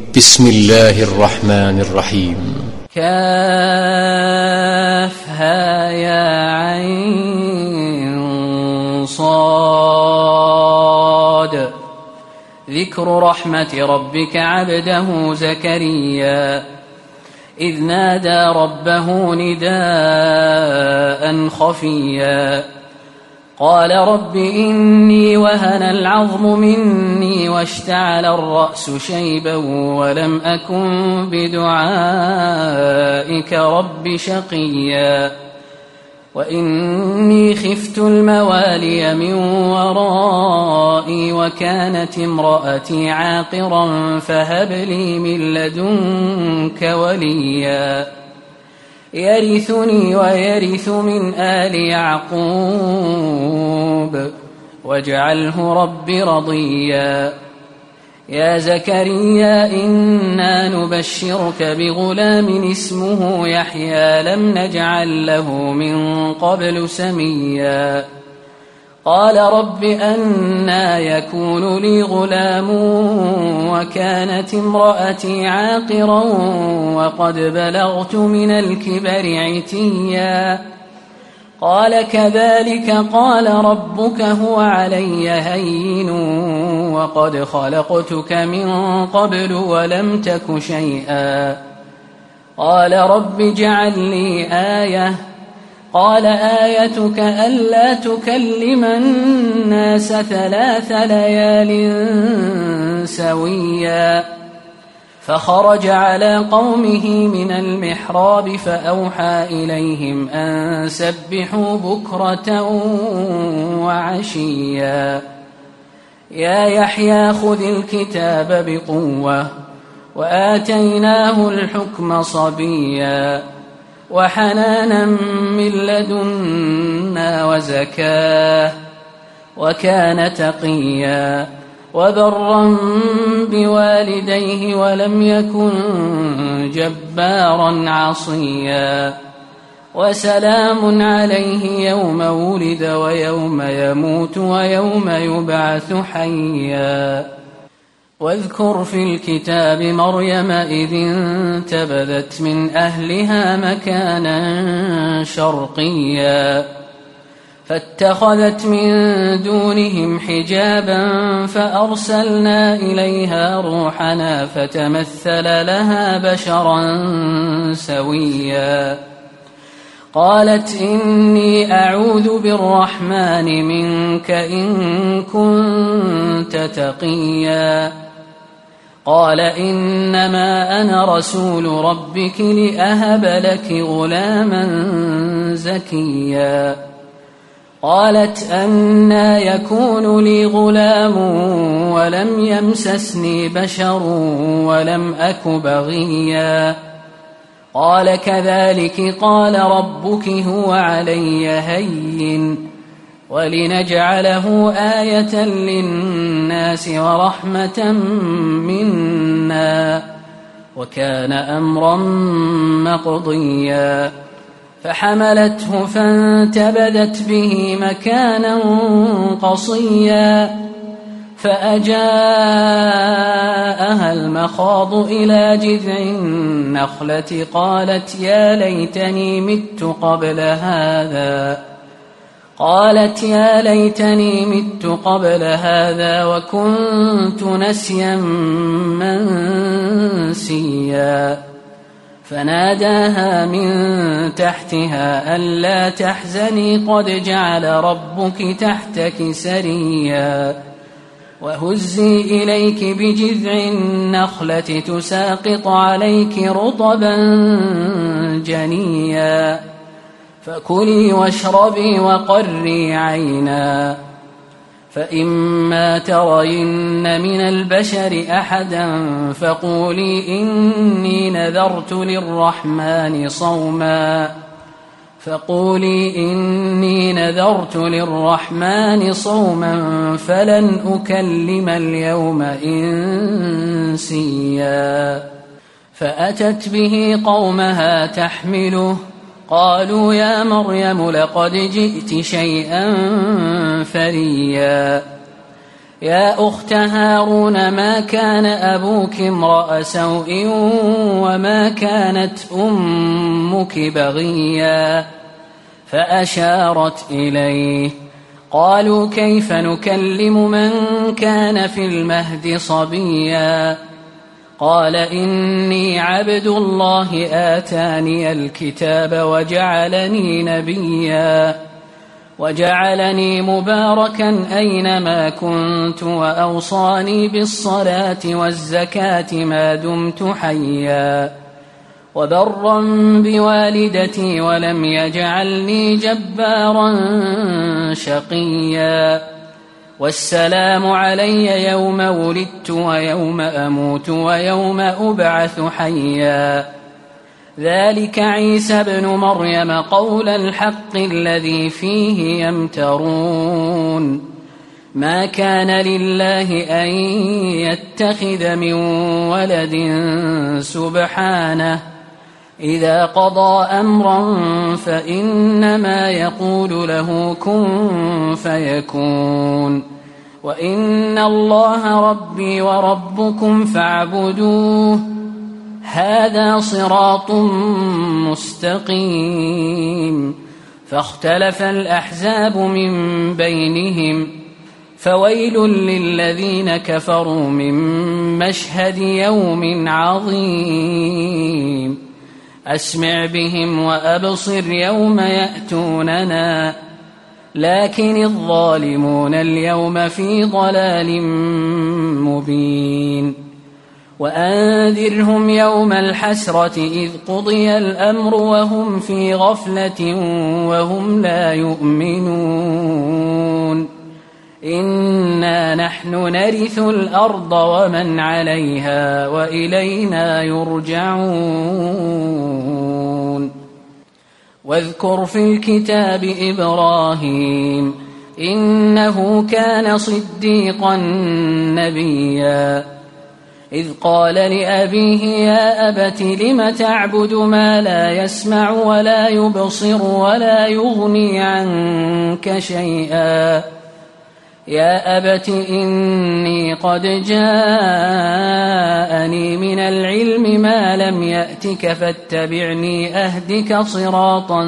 بسم الله الرحمن الرحيم. كافها يا عين صاد. ذكر رحمة ربك عبده زكريا إذ نادى ربه نداء خفيا قال رب إني وهن العظم مني واشتعل الرأس شيبا ولم أكن بدعائك رب شقيا وإني خفت الموالي من ورائي وكانت امرأتي عاقرا فهب لي من لدنك وليا يرثني ويرث من آل يعقوب واجعله رب رضيا يا زكريا إنا نبشرك بغلام اسمه يحيى لم نجعل له من قبل سميا قال رب أنى يكون لي غلام وكانت امرأتي عاقرا وقد بلغت من الكبر عتيا قال كذلك قال ربك هو علي هين وقد خلقتك من قبل ولم تك شيئا قال رب اجعل لي آية قال آيتك ألا تكلم الناس 3 ليال سويا فخرج على قومه من المحراب فأوحى إليهم أن سبحوا بكرة وعشيا يا يحيى خذ الكتاب بقوة وآتيناه الحكم صبيا وحنانا من لدنا وزكاه وكان تقيا وبرا بوالديه ولم يكن جبارا عصيا وسلام عليه يوم ولد ويوم يموت ويوم يبعث حيا واذكر في الكتاب مريم إذ انتبذت من أهلها مكانا شرقيا فاتخذت من دونهم حجابا فأرسلنا إليها روحنا فتمثل لها بشرا سويا قالت إني أعوذ بالرحمن منك إن كنت تقيا قال إنما أنا رسول ربك لأهب لك غلاما زكيا قالت أنى يكون لي غلام ولم يمسسني بشر ولم أك بغيا قال كذلك قال ربك هو علي هين ولنجعله آية للناس ورحمة منا وكان أمرا مقضيا فحملته فانتبذت به مكانا قصيا فأجاءها المخاض إلى جذع النخلة قالت يا ليتني مت قبل هذا وكنت نسيا منسيا فناداها من تحتها ألا تحزني قد جعل ربك تحتك سريا وهزي إليك بجذع النخلة تساقط عليك رطبا جنيا فكلي واشربي وقري عينا فإما ترين من البشر أحدا فقولي إني نذرت للرحمن صوما فلن أكلم اليوم إنسيا فأتت به قومها تحمله قالوا يا مريم لقد جئت شيئا فريا يا أخت هارون ما كان أبوك امرأ سوء وما كانت أمك بغيا فأشارت إليه. قالوا كيف نكلم من كان في المهد صبيا قال إني عبد الله آتاني الكتاب وجعلني نبيا وجعلني مباركا أينما كنت وأوصاني بالصلاة والزكاة ما دمت حيا وبرا بوالدتي ولم يجعلني جبارا شقيا والسلام علي يوم ولدت ويوم أموت ويوم أبعث حيا ذلك عيسى ابن مريم قول الحق الذي فيه يمترون ما كان لله أن يتخذ من ولد سبحانه إذا قضى أمرا فإنما يقول له كن فيكون وإن الله ربي وربكم فاعبدوه هذا صراط مستقيم. فاختلف الأحزاب من بينهم فويل للذين كفروا من مشهد يوم عظيم أسمع بهم وأبصر يوم يأتوننا لكن الظالمون اليوم في ضلال مبين. وأنذرهم يوم الحسرة إذ قضي الأمر وهم في غفلة وهم لا يؤمنون إنا نحن نرث الأرض ومن عليها وإلينا يرجعون. واذكر في الكتاب إبراهيم إنه كان صديقا نبيا إذ قال لأبيه يا أبت لم تعبد ما لا يسمع ولا يبصر ولا يغني عنك شيئا يا أبت إني قد جاءني من العلم ما لم يأتك فاتبعني أهدك صراطا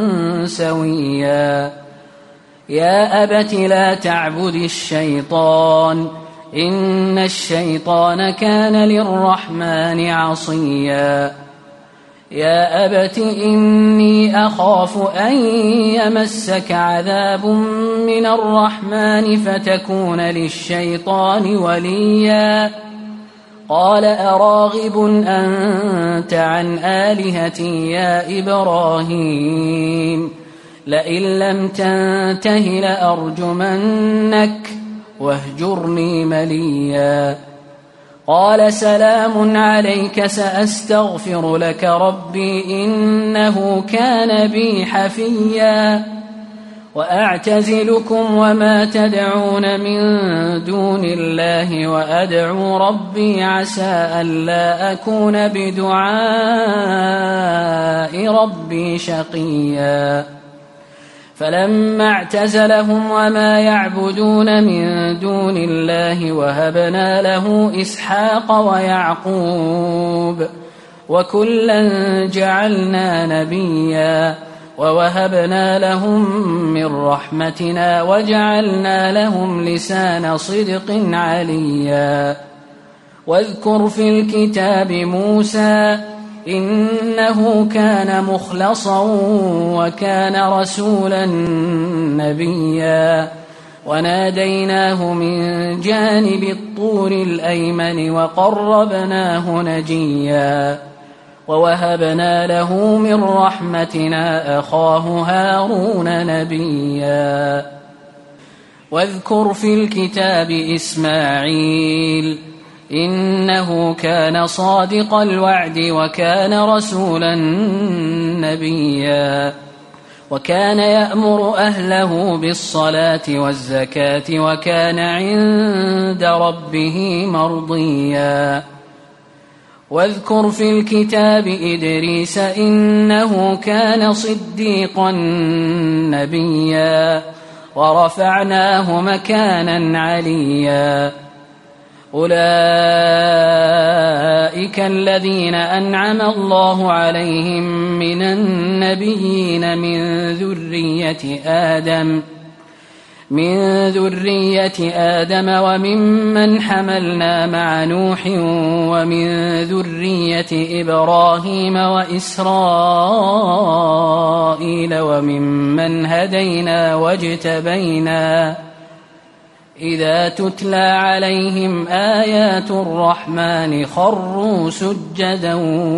سويا يا أبت لا تعبد الشيطان إن الشيطان كان للرحمن عصيا يا أبت إني أخاف أن يمسك عذاب من الرحمن فتكون للشيطان وليا قال أراغب أنت عن آلهتي يا إبراهيم لئن لم تنته لأرجمنك واهجرني مليا قال سلام عليك سأستغفر لك ربي إنه كان بي حفيا وأعتزلكم وما تدعون من دون الله وأدعو ربي عسى ألا أكون بدعاء ربي شقيا فلما اعتزلهم وما يعبدون من دون الله وهبنا له إسحاق ويعقوب وكلا جعلنا نبيا ووهبنا لهم من رحمتنا وجعلنا لهم لسان صدق عليا واذكر في الكتاب موسى إنه كان مخلصا وكان رسولا نبيا وناديناه من جانب الطور الأيمن وقربناه نجيا ووهبنا له من رحمتنا أخاه هارون نبيا واذكر في الكتاب إسماعيل إنه كان صادق الوعد وكان رسولا نبيا وكان يأمر أهله بالصلاة والزكاة وكان عند ربه مرضيا واذكر في الكتاب إدريس إنه كان صديقا نبيا ورفعناه مكانا عليا أولئك الذين أنعم الله عليهم من النبيين من ذرية آدم وممن حملنا مع نوح ومن ذرية إبراهيم وإسرائيل وممن هدينا واجتبينا إذا تتلى عليهم آيات الرحمن خروا سجدا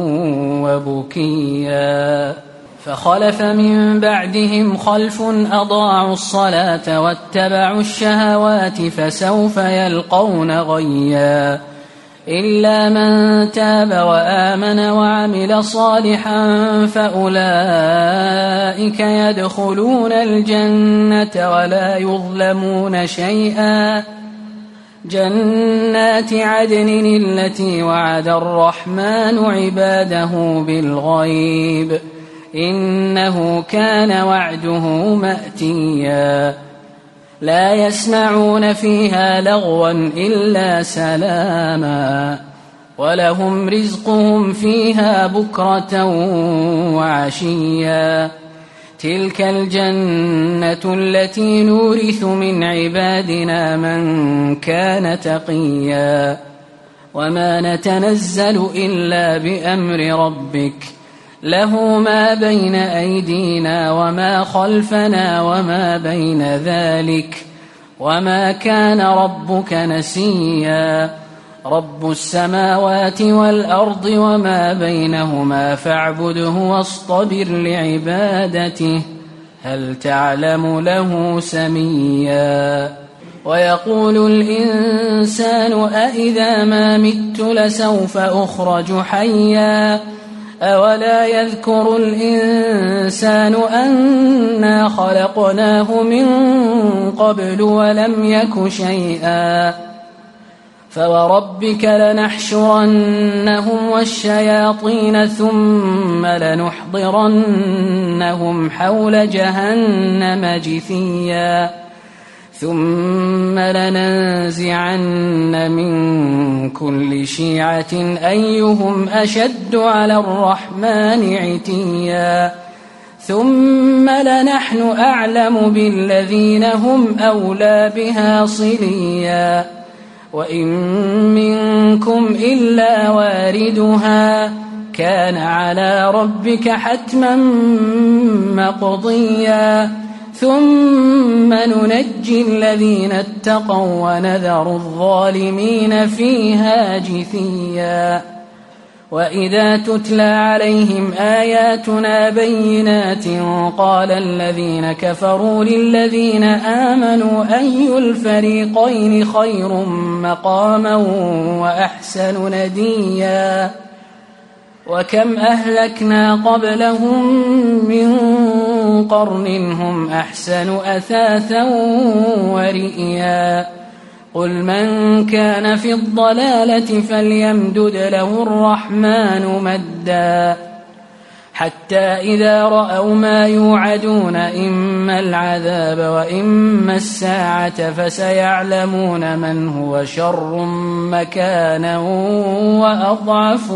وبكيا فخلف من بعدهم خلف أضاعوا الصلاة واتبعوا الشهوات فسوف يلقون غيا إلا من تاب وآمن وعمل صالحا فأولئك يدخلون الجنة ولا يظلمون شيئا جنات عدن التي وعد الرحمن عباده بالغيب إنه كان وعده مأتيا لا يسمعون فيها لغوا إلا سلاما ولهم رزقهم فيها بكرة وعشيا تلك الجنة التي نورث من عبادنا من كان تقيا وما نتنزل إلا بأمر ربك له ما بين أيدينا وما خلفنا وما بين ذلك وما كان ربك نسيا رب السماوات والأرض وما بينهما فاعبده واصطبر لعبادته هل تعلم له سميا ويقول الإنسان أإذا ما مت لسوف أخرج حيا أولا يذكر الإنسان أنا خلقناه من قبل ولم يك شيئا فوربك لنحشرنهم والشياطين ثم لنحضرنهم حول جهنم جثيا ثم لننزعن من كل شيعة أيهم أشد على الرحمن عتيا ثم لنحن أعلم بالذين هم أولى بها صليا وإن منكم إلا واردها كان على ربك حتما مقضيا ثم ننجي الذين اتقوا ونذر الظالمين فيها جثيا وإذا تتلى عليهم آياتنا بينات قال الذين كفروا للذين آمنوا أي الفريقين خير مقاما وأحسن نديا وكم أهلكنا قبلهم من قرن هم أحسن أثاثا ورئيا قل من كان في الضلالة فليمدد له الرحمن مدا حتى إذا رأوا ما يوعدون إما العذاب وإما الساعة فسيعلمون من هو شر مكانا وأضعف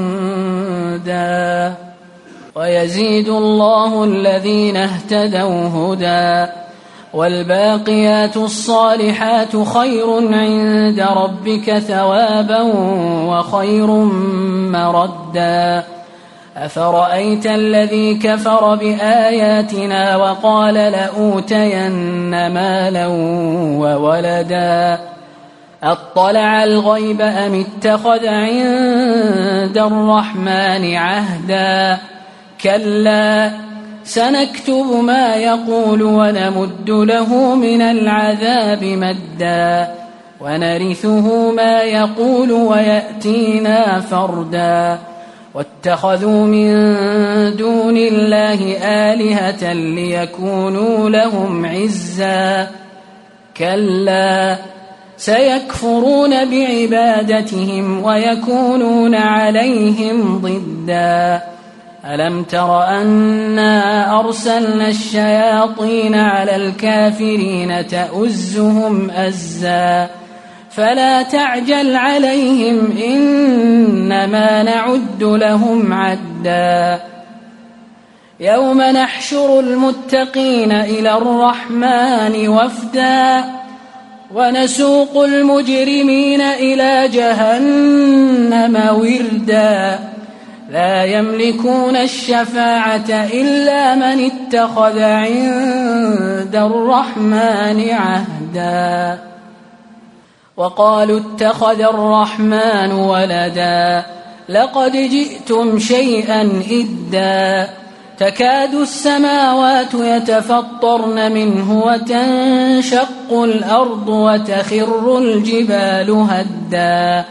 جندا ويزيد الله الذين اهتدوا هدى والباقيات الصالحات خير عند ربك ثوابا وخير مردا أفرأيت الذي كفر بآياتنا وقال لأوتين مالا وولدا أطلع الغيب أم اتخذ عند الرحمن عهدا كلا سنكتب ما يقول ونمد له من العذاب مدا ونرثه ما يقول ويأتينا فردا واتخذوا من دون الله آلهة ليكونوا لهم عزا كلا سيكفرون بعبادتهم ويكونون عليهم ضدا ألم تر أنا أرسلنا الشياطين على الكافرين تؤزهم أزا فلا تعجل عليهم إنما نعد لهم عدا يوم نحشر المتقين إلى الرحمن وفدا ونسوق المجرمين إلى جهنم وردا لا يملكون الشفاعة إلا من اتخذ عند الرحمن عهدا وقالوا اتخذ الرحمن ولدا لقد جئتم شيئا إدا تكاد السماوات يتفطرن منه وتنشق الأرض وتخر الجبال هدا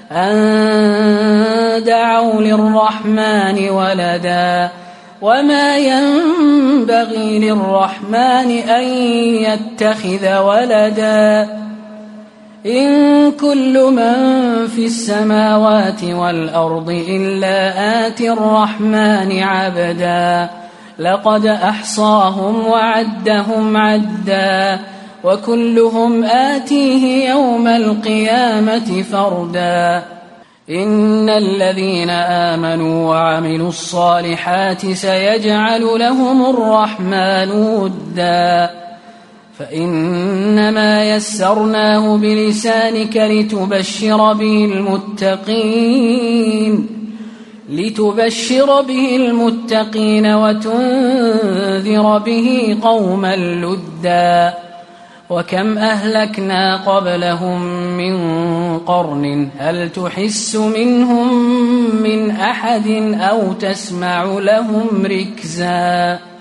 أن دعوا للرحمن ولدا وما ينبغي للرحمن أن يتخذ ولدا إن كل من في السماوات والأرض إلا آتي الرحمن عبدا لقد أحصاهم وعدهم عدا وكلهم آتيه يوم القيامة فردا إن الذين آمنوا وعملوا الصالحات سيجعل لهم الرحمن ودا فإنما يسرناه بلسانك لتبشر به المتقين وتنذر به قوما لدا وكم أهلكنا قبلهم من قرن هل تحس منهم من أحد أو تسمع لهم ركزا